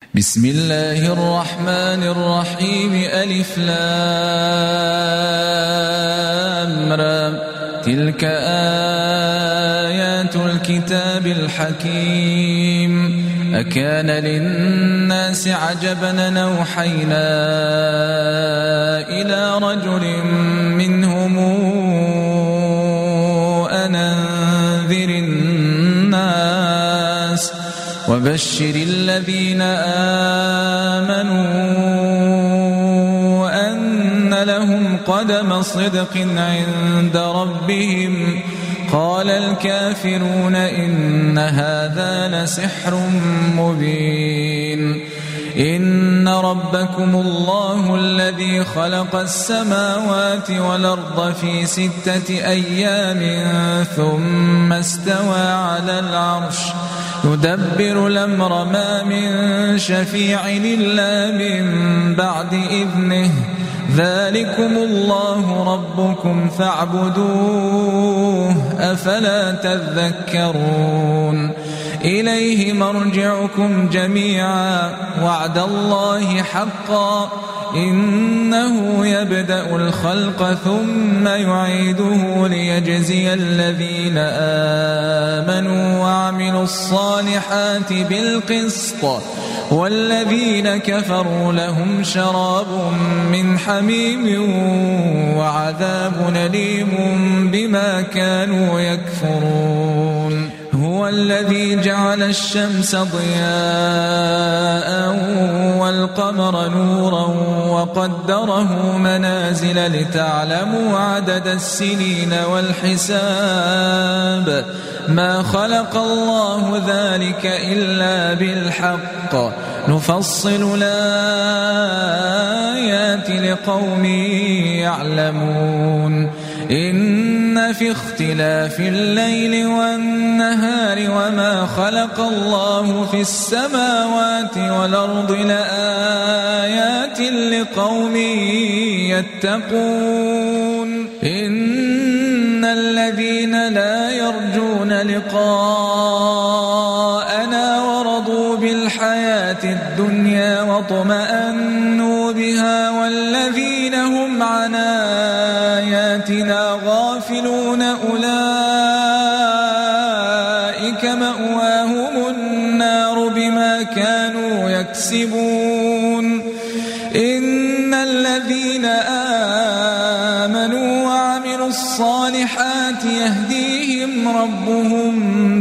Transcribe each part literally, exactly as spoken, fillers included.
بسم الله الرحمن الرحيم ألف لام را تلك آيات الكتاب الحكيم أكان للناس عجبا أوحينا إلى رجل منهم أن أنذر الناس وبشر الذين آمنوا أن لهم قدم صدق عند ربهم قال الكافرون إن هذا لسحر مبين إن ربكم الله الذي خلق السماوات والأرض في ستة أيام ثم استوى على العرش يدبر الأمر ما من شفيع إلا من بعد إذنه ذلكم الله ربكم فاعبدوه أفلا تذكرون إليه مرجعكم جميعا وعد الله حقا إنه يبدأ الخلق ثم يعيده ليجزي الذين آمنوا وعملوا الصالحات بالقسط والذين كفروا لهم شراب من حميم وعذاب أليم بما كانوا يكفرون هو الذي جعل الشمس ضياء والقمر نورا وقدره منازل لتعلموا عدد السنين والحساب ما خلق الله ذلك إلا بالحق نفصل الآيات لقوم يعلمون إن في اختلاف الليل والنهار وما خلق الله في السماوات والأرض لآيات لقوم يتقون إن الذين لا يرجون لقاءنا ورضوا بالحياة الدنيا واطمأنوا بها والذين هم عن آياتنا غافلون أولئك مأواهم النار بما كانوا يكسبون إن الذين آمنوا وعملوا الصالحات يهديهم ربهم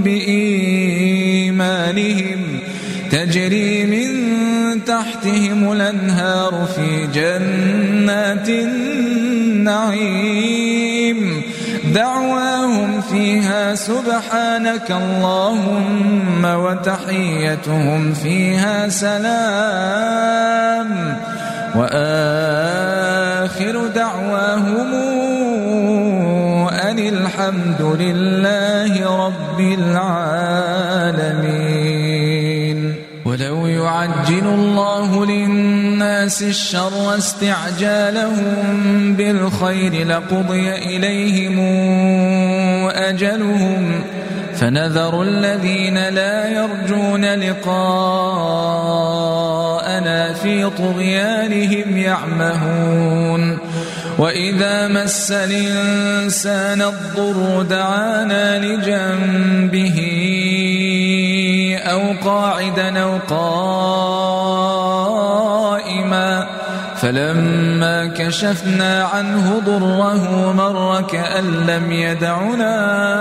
بإيمانهم تجري من تحتهم الأنهار في جنات النعيم دعواهم فيها سبحانك اللهم وتحيتهم فيها سلام وآخر دعواهم أن الحمد لله رب العالمين ولو يعجل الله للناس الشر استعجالهم بالخير لقضي إليهم أجلهم فنذر الذين لا يرجون لقاءنا في طغيانهم يعمهون وإذا مس الإنسان الضر دعانا لجنبه أو قاعدا أو قائما فلما كشفنا عنه ضره مر كأن لم يدعنا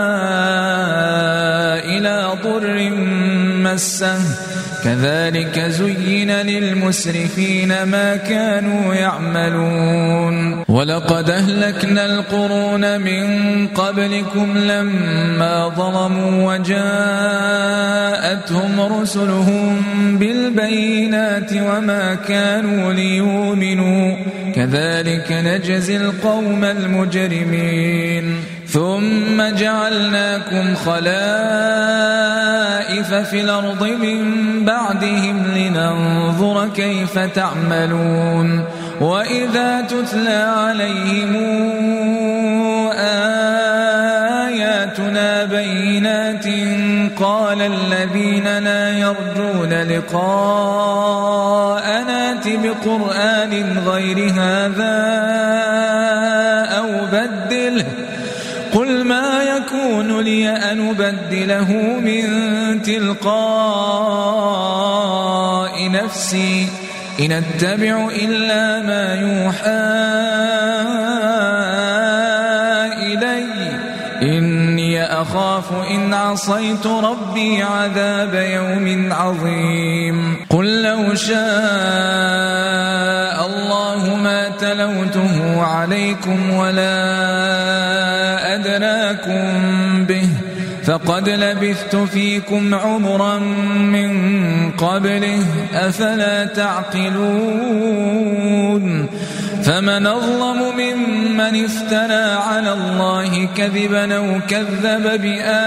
إلى ضر مسه كذلك زين للمسرفين ما كانوا يعملون ولقد أهلكنا القرون من قبلكم لما ظلموا وجاءتهم رسلهم بالبينات وما كانوا ليؤمنوا كذلك نجزي القوم المجرمين ثم جعلناكم خلائف في الأرض من بعدهم لننظر كيف تعملون وإذا تتلى عليهم آياتنا بينات قال الذين لا يرجون لقاءنا ائت بقرآن غير هذا أو بدله قل ما يكون لي أن أبدله من تلقاء نفسي إن أتبع إلا ما يوحى إلي إني أخاف إن عصيت ربي عذاب يوم عظيم قل لو شاء الله ما تلوته عليكم ولا أدراكم به فقد لبثت فيكم عمرا من قبله أفلا تعقلون فمن أظلم ممن افترى على الله كذبا أو كذب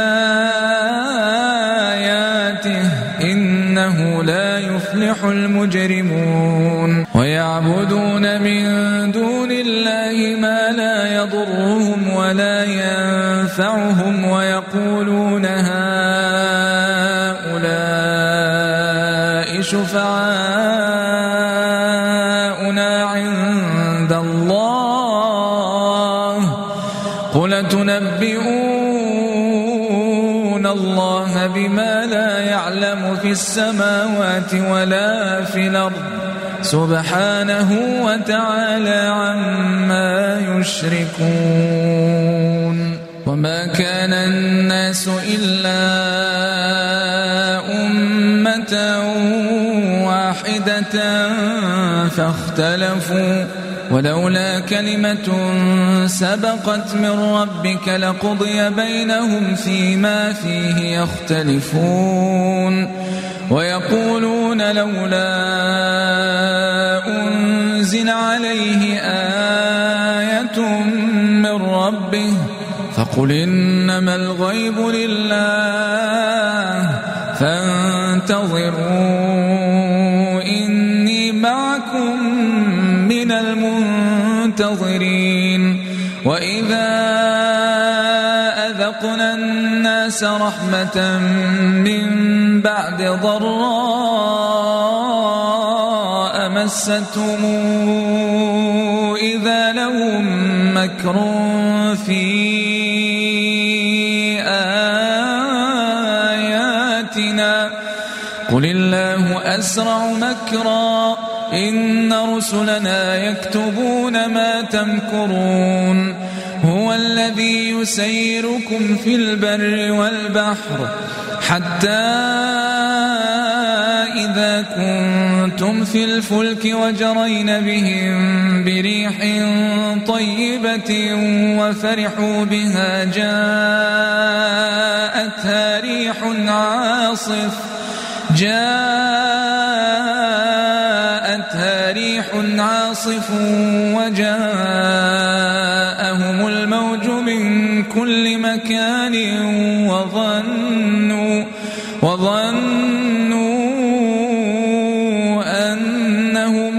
بآياته إنه لا يفلح المجرمون ويعبدون من دون الله ما لا يضرهم ولا ينفعهم ويقولون هؤلاء شفعاؤنا عند الله قل تنبئون الله بما لا يعلم في السماوات ولا في الأرض سبحانه وتعالى عما يشركون وما كان الناس إلا أمة واحدة فاختلفوا ولولا كلمة سبقت من ربك لقضي بينهم فيما فيه يختلفون ويقولون لولا أنزل عليه آية من ربه فقل إنما الغيب لله فانتظروا إني معكم من المنتظرين وإذا أذقنا الناس رحمة من بعد ضراء مستهم إذا لهم مكر في آياتنا قل الله أسرع مكرا إن رسلنا يكتبون ما تمكرون هو الذي يسيركم في البر والبحر حتى إذا كنتم في الفلك وجرين بهم بريح طيبة وفرحوا بها جاءتها ريح عاصف جاءتها ريح عاصف وجاءهم الموج من كل مكان وظنوا وظنوا أنهم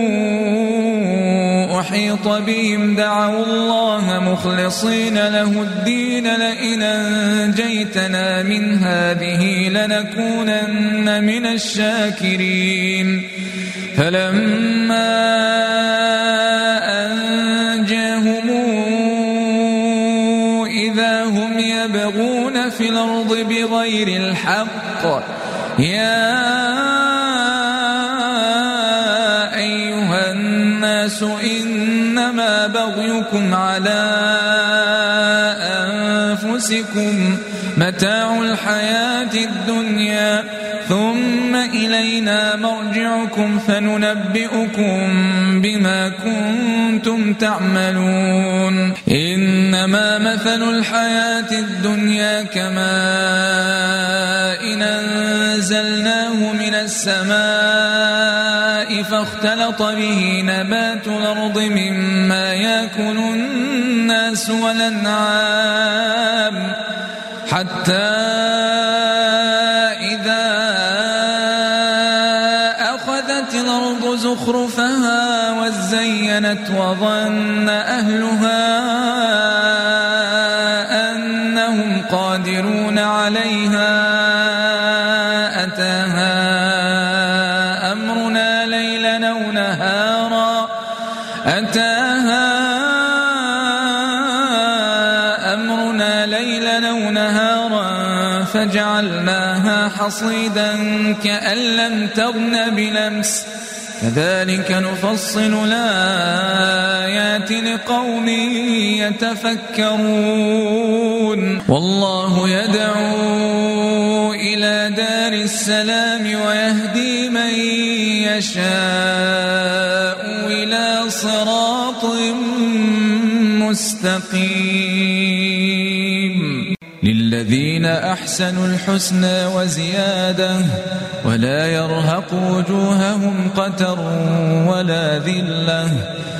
أحيط بهم دعوا الله مخلصين له الدين لئن أنجيتنا من هذه لنكونن من الشاكرين فلما أنجاهم إذا هم يبغون في الأرض بغير الحق يا أيها الناس إنما بغيكم على أنفسكم متاع الحياة الدنيا ثم إلينا مرجعكم فننبئكم بما كنتم تعملون إنما مثل الحياة الدنيا كماء أنزلناه من السماء فاختلط به نبات الأرض مما يأكل الناس والأنعام حتى إذا أخذت الأرض زخرفها وزينت وظن أهلها أنهم قادرون عليها أتاها أمرنا ليلا أو نهارا أتاها أمرنا ليلا أو نهارا فجعلناها حصيدا كأن لم تغن بلمس كذلك نفصل الآيات لقوم يتفكرون والله يدعو إلى دار السلام ويهدي من يشاء إلى صراط مستقيم للذين أحسنوا الحسنى وزيادة ولا يرهق وجوههم قتر ولا ذلة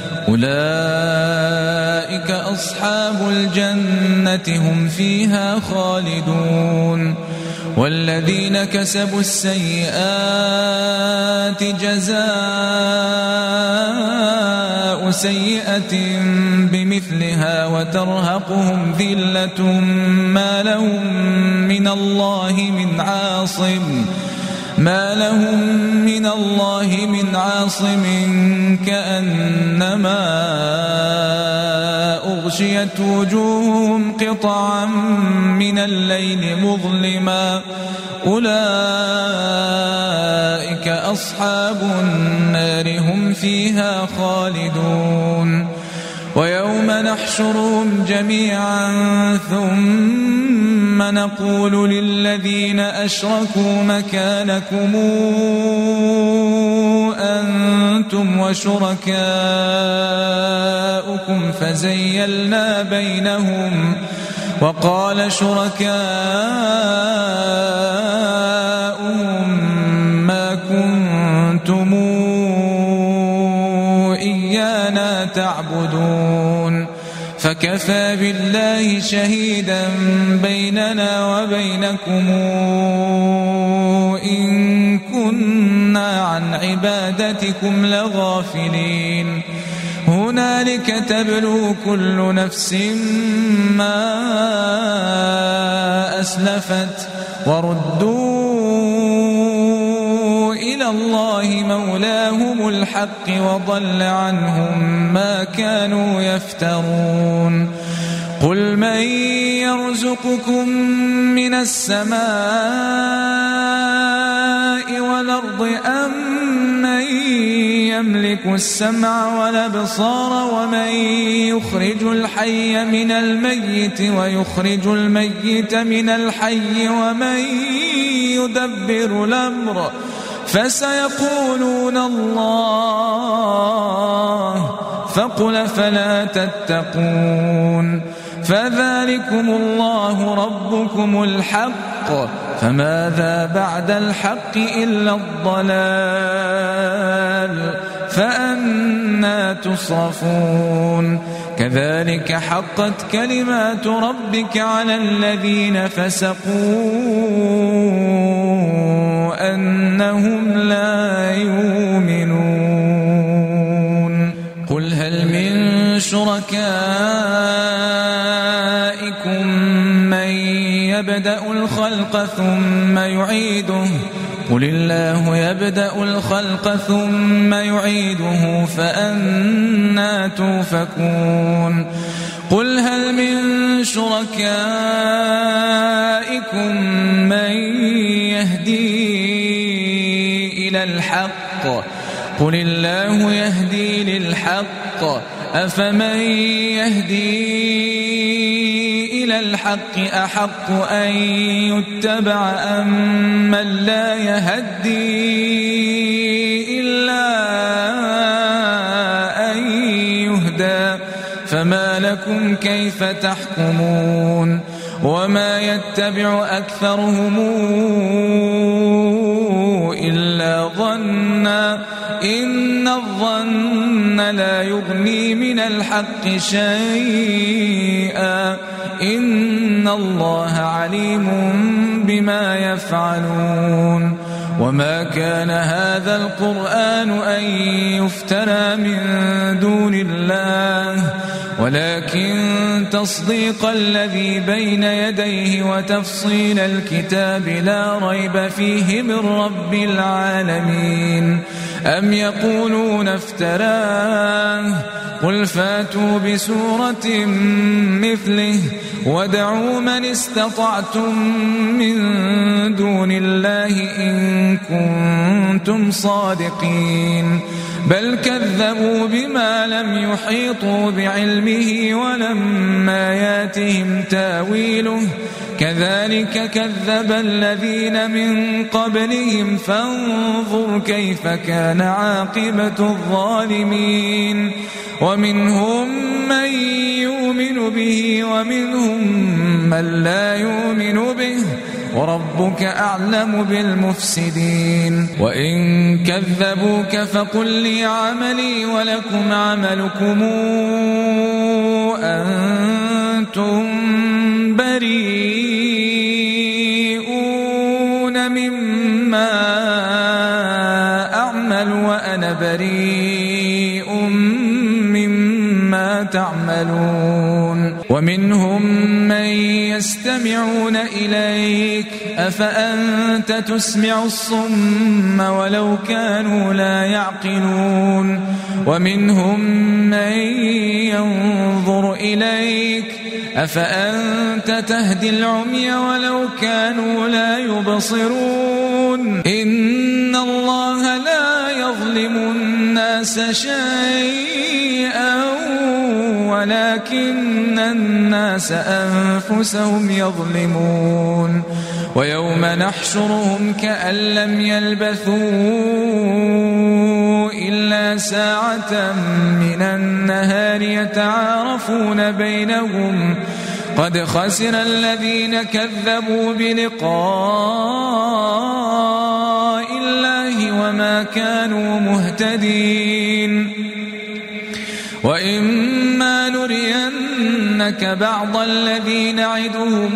أولئك أصحاب الجنة هم فيها خالدون والذين كسبوا السيئات جزاء سيئة بمثلها وترهقهم ذلة ما لهم من الله من عاصم ما لهم من الله من عاصم كأنما أغشيت وجوههم قطعا من الليل مظلما أولئك أصحاب النار هم فيها خالدون ويوم نحشرهم جميعا ثم نقول للذين أشركوا مكانكم أنتم وشركاؤكم فزيلنا بينهم وقال شركاؤهم ما كنتم إيانا تعبدون فكفى بالله شهيدا بيننا وبينكم إن كنا عن عبادتكم لغافلين هنالك تبلو كل نفس ما أسلفت وردوا إلى الله مولاهم الحق وضل عنهم ما كانوا يفترون قل من يرزقكم من السماء والأرض أم من يملك السمع والأبصار ومن يخرج الحي من الميت ويخرج الميت من الحي ومن يدبر الأمر فسيقولون الله فقل فلا تتقون فذلكم الله ربكم الحق فماذا بعد الحق إلا الضلال فأنى تصرفون كذلك حقت كلمات ربك على الذين فسقوا أنهم لا يؤمنون قل هل من شركائكم من يبدأ الخلق ثم يعيده قل الله يبدأ الخلق ثم يعيده فأنى توفكون قل هل من شركائكم من يهدي إلى الحق قل الله يهدي للحق أفمن يهدي إلى الحق أحق أن يتبع أم من لا يهدي إلا أن يهدى فما لكم كيف تحكمون وما يتبع أكثرهم إلا ظنا إن الظن لا يغني من الحق شيئا إن الله عليم بما يفعلون وما كان هذا القرآن أن يفترى من دون الله ولكن تصديق الذي بين يديه وتفصيل الكتاب لا ريب فيه من رب العالمين. أم يقولون افتراه قل فاتوا بسورة مثله وادعوا من استطعتم من دون الله إن كنتم صادقين. بل كذبوا بما لم يحيطوا بعلمه ولما ياتهم تاويله كذلك كذب الذين من قبلهم فانظر كيف كان عاقبة الظالمين. ومنهم من يؤمن به ومنهم من لا يؤمن به وربك أعلم بالمفسدين. وإن كذبوك فقل لي عملي ولكم عملكم أنتم بريئون مما أعمل وأنا بريء مما تعملون. ومنهم من يستمعون إليك أفأنت تسمع الصم ولو كانوا لا يعقلون. ومنهم من ينظر إليك أفأنت تهدي العمي ولو كانوا لا يبصرون. إن الله لا يظلم الناس شيئا ولكن الناس أنفسهم يظلمون. ويوم نحشرهم كأن لم يلبثوا إلا ساعة من النهار يتعارفون بينهم قد خسر الذين كذبوا بلقاء الله وما كانوا مهتدين. وإما نرينك بعض الذي نعدهم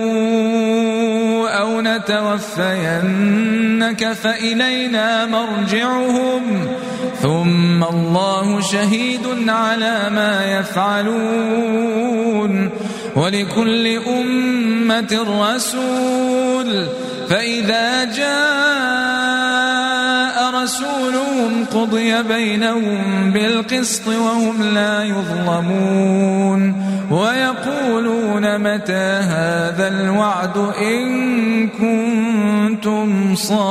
أو نتوفينك فإلينا مرجعهم ثم الله شهيد على ما يفعلون. ولكل أمة رسول فإذا جاء رسولهم قضي بينهم بالقسط وهم لا يظلمون. ويقولون متى هذا الوعد إن كنتم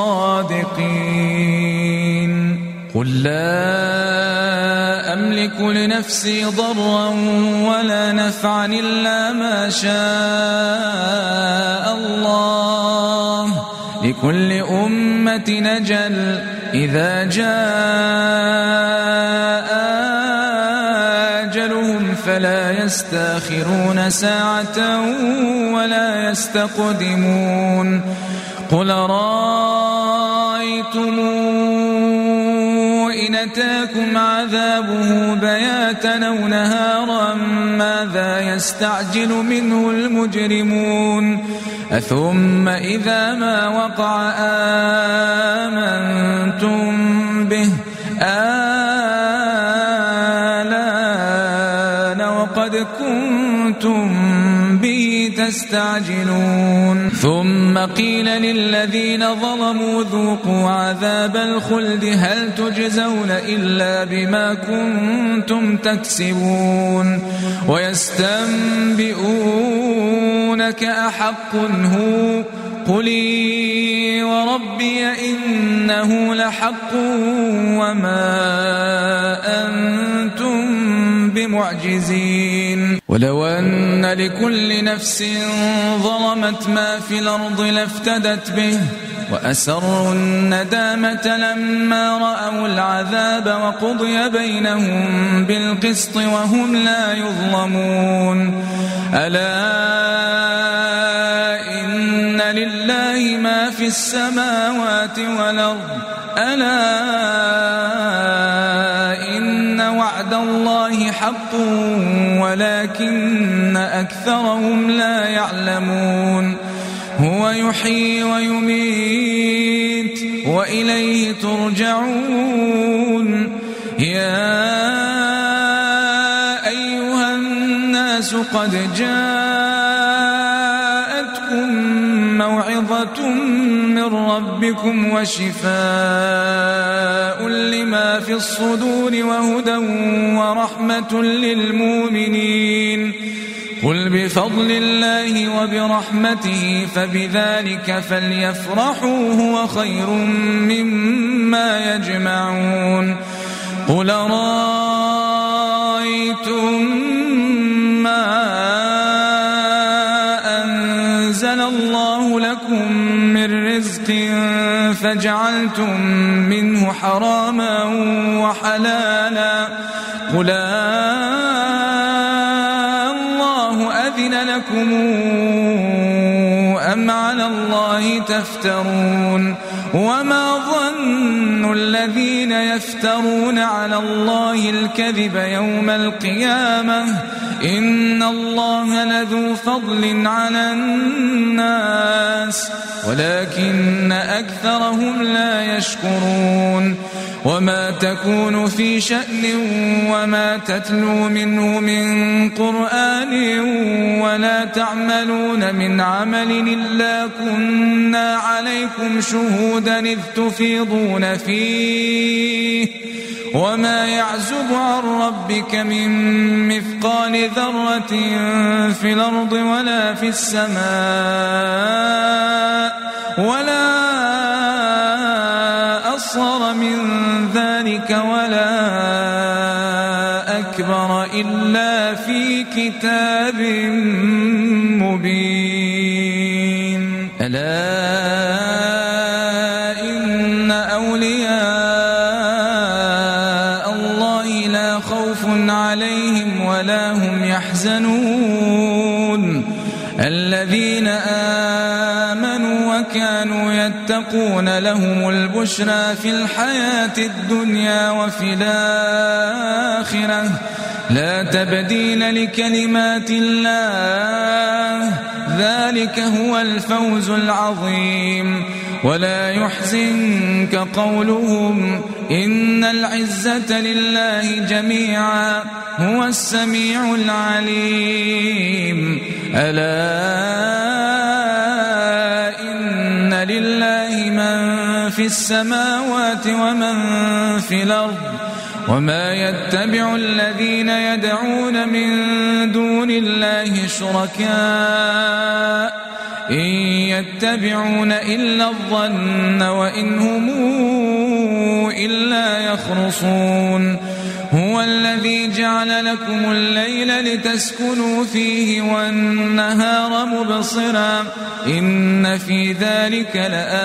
صادقين. قل لا أملك لنفسي ضرا ولا نفعا إلا ما شاء الله لكل أمة نجل إذا جاء أجلهم فلا يستأخرون ساعة ولا يستقدمون. قل رأيتم إن أتاكم عذابه بياتا أو نهارا ماذا يستعجل منه المجرمون. أثم إذا ما وقع آمنتم به آلان وقد كنتم به تستعجلون. ثم قيل للذين ظلموا ذوقوا عذاب الخلد هل تجزون إلا بما كنتم تكسبون. ويستنبئونك أحق هو قلي وربي إنه لحق وما أنتم بمعجزين. ولو أن لكل نفس ظلمت ما في الأرض لافتدت به وأسروا الندامة لما رأوا العذاب وقضي بينهم بالقسط وهم لا يظلمون. ألا إن لله ما في السماوات والأرض ألا إن وعد الله حق ولكن أكثرهم لا يعلمون. هو يحيي ويميت وإليه ترجعون. يا أيها قد جاءتكم موعظة من ربكم وشفاء لما في الصدور وهدى ورحمة للمؤمنين قل بفضل الله وبرحمته فبذلك فليفرحوا هو خير مما يجمعون قل رأيتم ما أنزل الله لكم من رزق فجعلتم منه حراما وحلالا قل الله أذن لكم أم على الله تفترون وما ظن الذين يفترون على الله الكذب يوم القيامة إن الله لذو فضل على الناس ولكن أكثرهم لا يشكرون وما تكون في شأن وما تتلو منه من قرآن ولا تعملون من عمل إلا كنا عليكم شهودا إذ تفيضون فيه وما يعزب عن ربك من مثقال ذرة في الأرض ولا في السماء ولا أصغر من ذلك ولا أكبر إلا في كتاب مبين ألا إن أولياء الله لا خوف عليهم ولا هم يحزنون الذين آمنوا وكانوا يتقون لهم البشرى في الحياة الدنيا وفي الآخرة لا تبديل لكلمات الله ذلك هو الفوز العظيم ولا يحزنك قولهم إن العزة لله جميعا هو السميع العليم ألا إن لله من في السماوات ومن في الأرض وما يتبع الذين يدعون من دون الله شركاء إن يتبعون إلا الظن وإن هم إلا يخرصون هو الذي جعل لكم الليل لتسكنوا فيه والنهار مبصرا إن في ذلك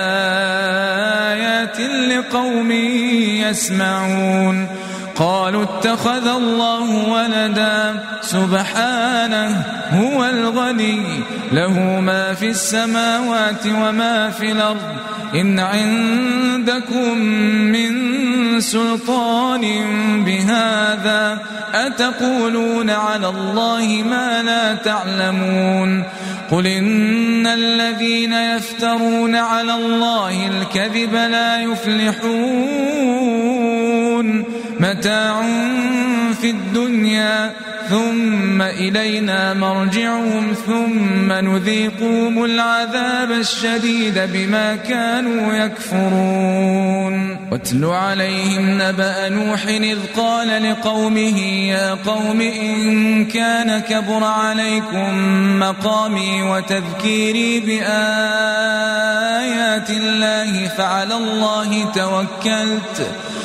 لآيات لقوم يسمعون قالوا اتخذ الله ولدا سبحانه هو الغني له ما في السماوات وما في الأرض إن عندكم من سلطان بهذا أتقولون على الله ما لا تعلمون قل إن الذين يفترون على الله الكذب لا يفلحون متاع في الدنيا ثم إلينا مرجعهم ثم نذيقهم العذاب الشديد بما كانوا يكفرون واتل عليهم نبأ نوح إذ قال لقومه يا قوم إن كان كبر عليكم مقامي وتذكيري بآيات الله فعلى الله توكلت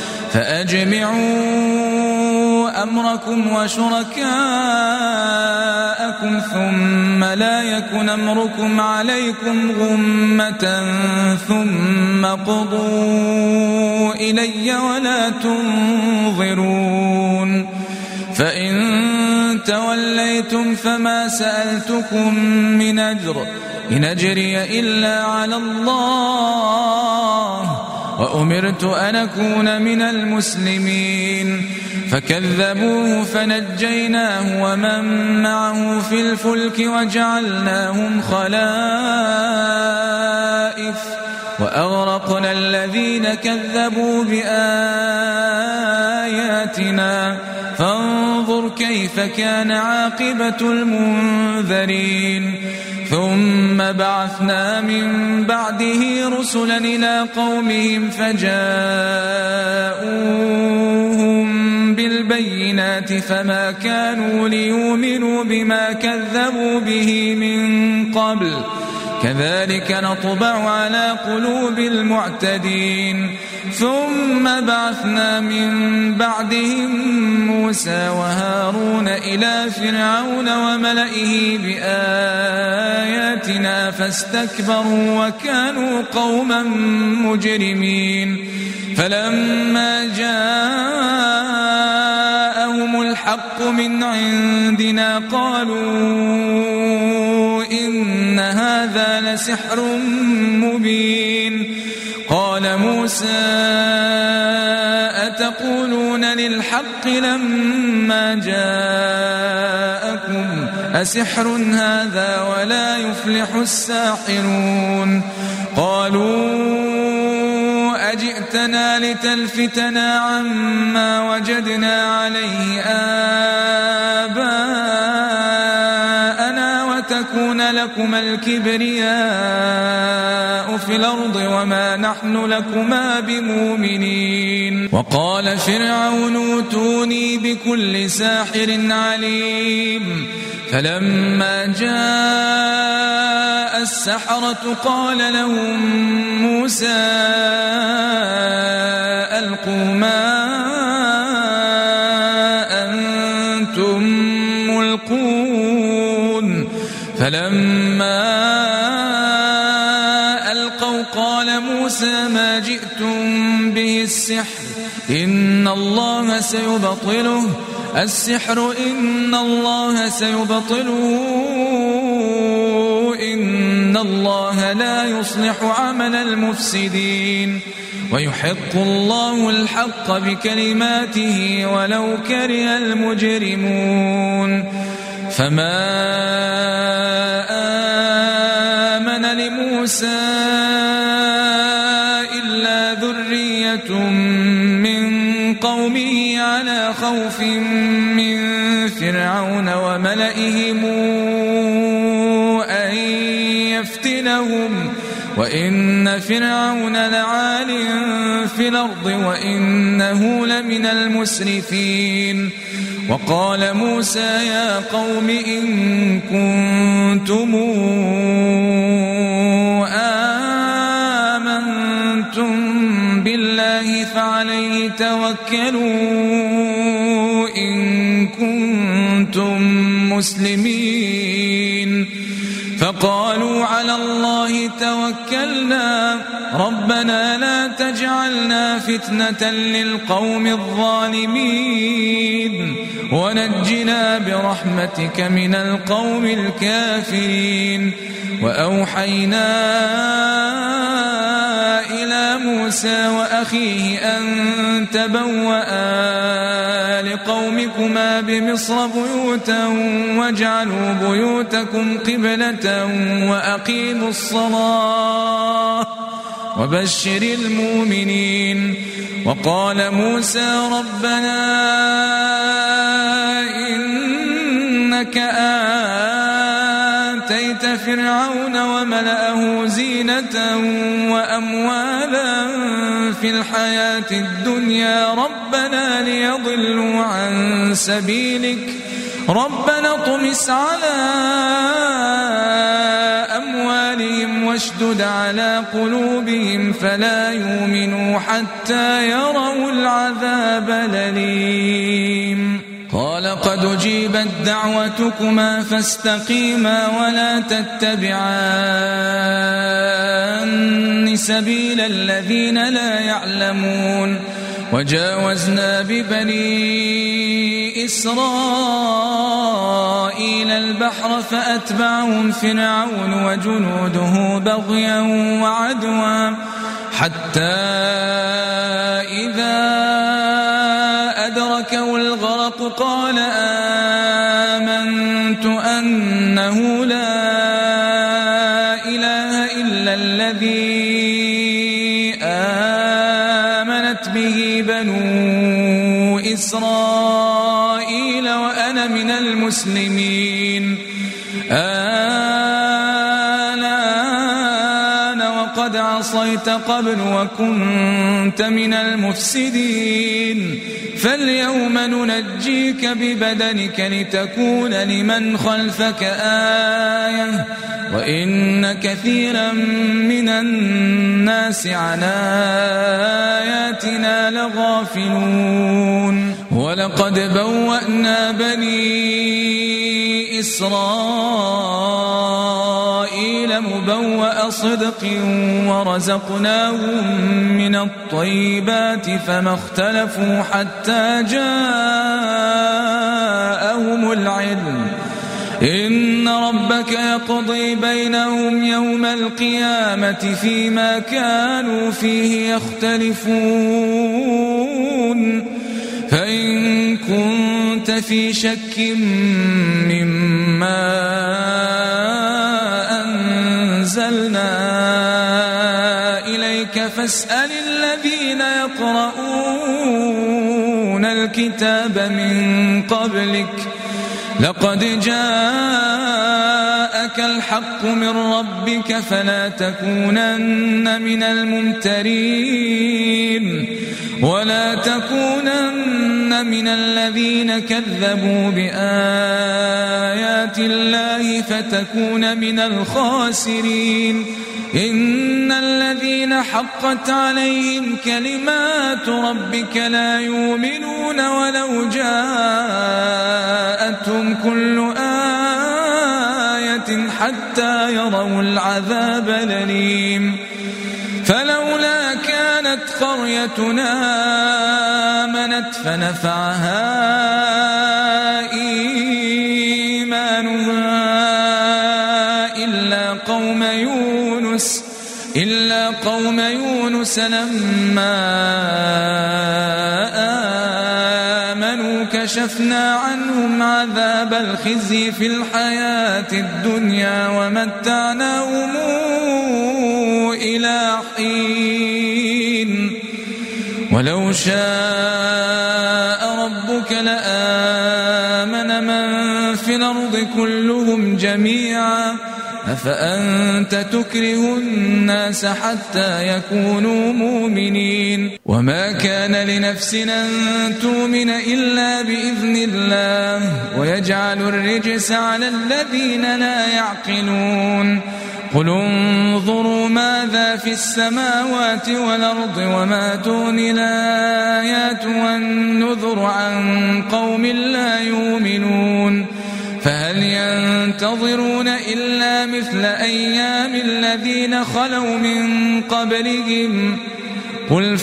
فأجمعوا أمركم وشركاءكم ثم لا يكن أمركم عليكم غمة ثم قضوا إلي ولا تنظرون فإن توليتم فما سألتكم من أجر إن أجري إلا على الله وأمرت أن أكون من المسلمين فكذبوه فنجيناه ومن معه في الفلك وجعلناهم خلائف وأغرقنا الذين كذبوا بآياتنا فانظر كيف كيف كان عاقبة المنذرين ثم بعثنا من بعده رسلا إلى قومهم فجاءوهم بالبينات فما كانوا ليؤمنوا بما كذبوا به من قبل كذلك نطبع على قلوب المعتدين ثم بعثنا من بعدهم موسى وهارون إلى فرعون وملئه بآياتنا فاستكبروا وكانوا قوما مجرمين فلما جاءهم الحق من عندنا قالوا إن هذا لسحر مبين قال موسى أتقولون للحق لما جاءكم أسحر هذا ولا يفلح الساحرون قالوا أجئتنا لتلفتنا عما وجدنا عليه آباءنا وتكون لكما الكبرياء في الأرض وما نحن لكما بمؤمنين وقال فرعون اوتوني بكل ساحر عليم فلما جاء السحرة قال لهم موسى ألقوا ما أنتم ملقون فلما ألقوا قال موسى ما جئتم به السحر إن الله سيبطله السحر إن الله سيبطله إن الله لا يصلح عمل المفسدين ويحق الله الحق بكلماته ولو كره المجرمون فما آمن لموسى إلا ذرية من قومه على خوف من فرعون وملئهم أن يفتنهم وإن فرعون لعال في الأرض وإنه لمن المسرفين وقال موسى يا قوم إن كنتم آمنتم بالله فعليه توكلوا إن كنتم مسلمين فقالوا على الله توكلنا ربنا لا تجعلنا فتنة للقوم الظالمين ونجنا برحمتك من القوم الكافرين وأوحينا إلى موسى وأخيه أن تبوأ لقومكما بمصر بيوتا واجعلوا بيوتكم قبلة وأقيموا الصلاة وبشر المؤمنين وقال موسى ربنا إنك آتيت فرعون وملأه زينة وأموالا في الحياة الدنيا ربنا ليضلوا عن سبيلك ربنا طمس على أموالهم واشدد على قلوبهم فلا يؤمنوا حتى يروا العذاب الأليم قال قد أجيبت دعوتكما فاستقيما ولا تتبعان سبيل الذين لا يعلمون وجاوزنا ببني إسرائيل البحر فأتبعهم فرعون وجنوده بغيا وعدوا حتى إذا أدركه الغرق قال آمنت أنه لا إله إلا الذي آمنت به بنو إسرائيل وأنا من المسلمين آلان وقد عصيت قبل وكنت من المفسدين فاليوم ننجيك ببدنك لتكون لمن خلفك آية وإن كثيرا من الناس عن آياتنا لغافلون ولقد بوأنا بني إسرائيل مبوأ صدق ورزقناهم من الطيبات فما اختلفوا حتى جاءهم العلم إن ربك يقضي بينهم يوم القيامة فيما كانوا فيه يختلفون فإن كنت في شك مما أنزلنا إليك فاسأل الذين يقرؤون الكتاب من قبلك لقد جاءك الحق من ربك فلا تكونن من الممترين ولا تكونن من الذين كذبوا بآيات الله فتكون من الخاسرين إن الذين حقت عليهم كلمات ربك لا يؤمنون ولو جاءتهم كل آية حتى يروا العذاب الأليم فلولا كانت قريتنا آمنت فنفعها إيمانها إلا قوم يونس إلا قوم يونس لما آمنوا كشفنا عنهم عذاب الخزي في الحياة الدنيا ومتعناهم إلى حين ولو شاء ربك لآمن من في الأرض كلهم جميعا أفأنت تكره الناس حتى يكونوا مؤمنين وما كان لنفس أن تؤمن إلا بإذن الله ويجعل الرجس على الذين لا يعقلون قل انظروا ماذا في السماوات والأرض وما تغني الآيات والنذر عن قوم لا يؤمنون فهل ينتظرون إلا مثل أيام الذين خلوا من قبلهم قل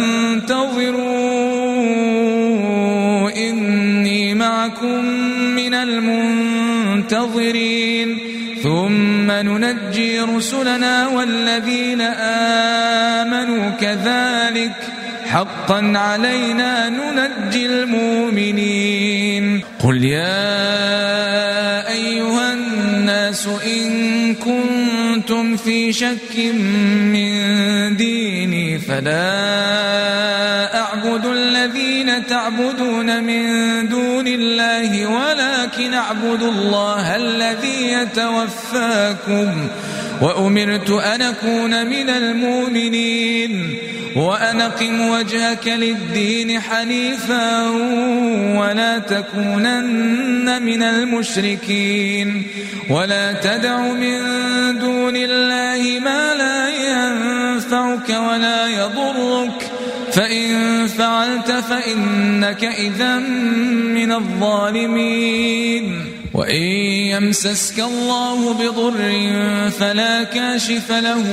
فانتظروا إني معكم من المنتظرين ثم ننجي رسلنا والذين آمنوا كذلك حقا علينا ننجي المؤمنين قل يا أيها الناس إن كنتم في شك من ديني فلا أعبد الذين تعبدون من دون الله ولكن أعبد الله الذي يتوفاكم وأمرت أن أكون من المؤمنين وأن أقم وجهك للدين حنيفا ولا تكونن من المشركين ولا تدع من دون الله ما لا ينفعك ولا يضرك فإن فعلت فإنك إذا من الظالمين وإن يمسسك الله بضر فلا كاشف له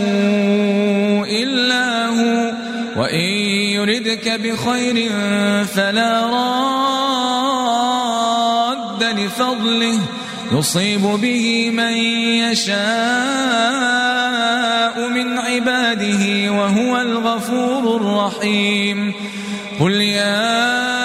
إلا هو وإن يردك بخير فلا راد لفضله يصيب به من يشاء من عباده وهو الغفور الرحيم قل يا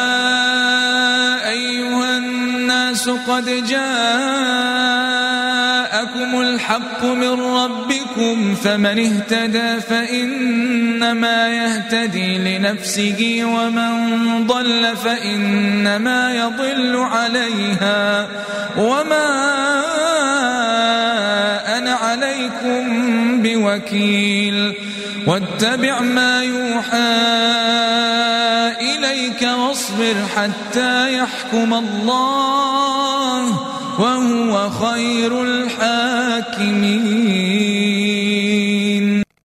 أيها الناس قد جاءكم الحق من ربكم ربكم فمن اهتدى فإنما يهتدي لنفسه ومن ضل فإنما يضل عليها وما أنا عليكم بوكيل واتبع ما يوحى إليك واصبر حتى يحكم الله وهو خير الحاكمين.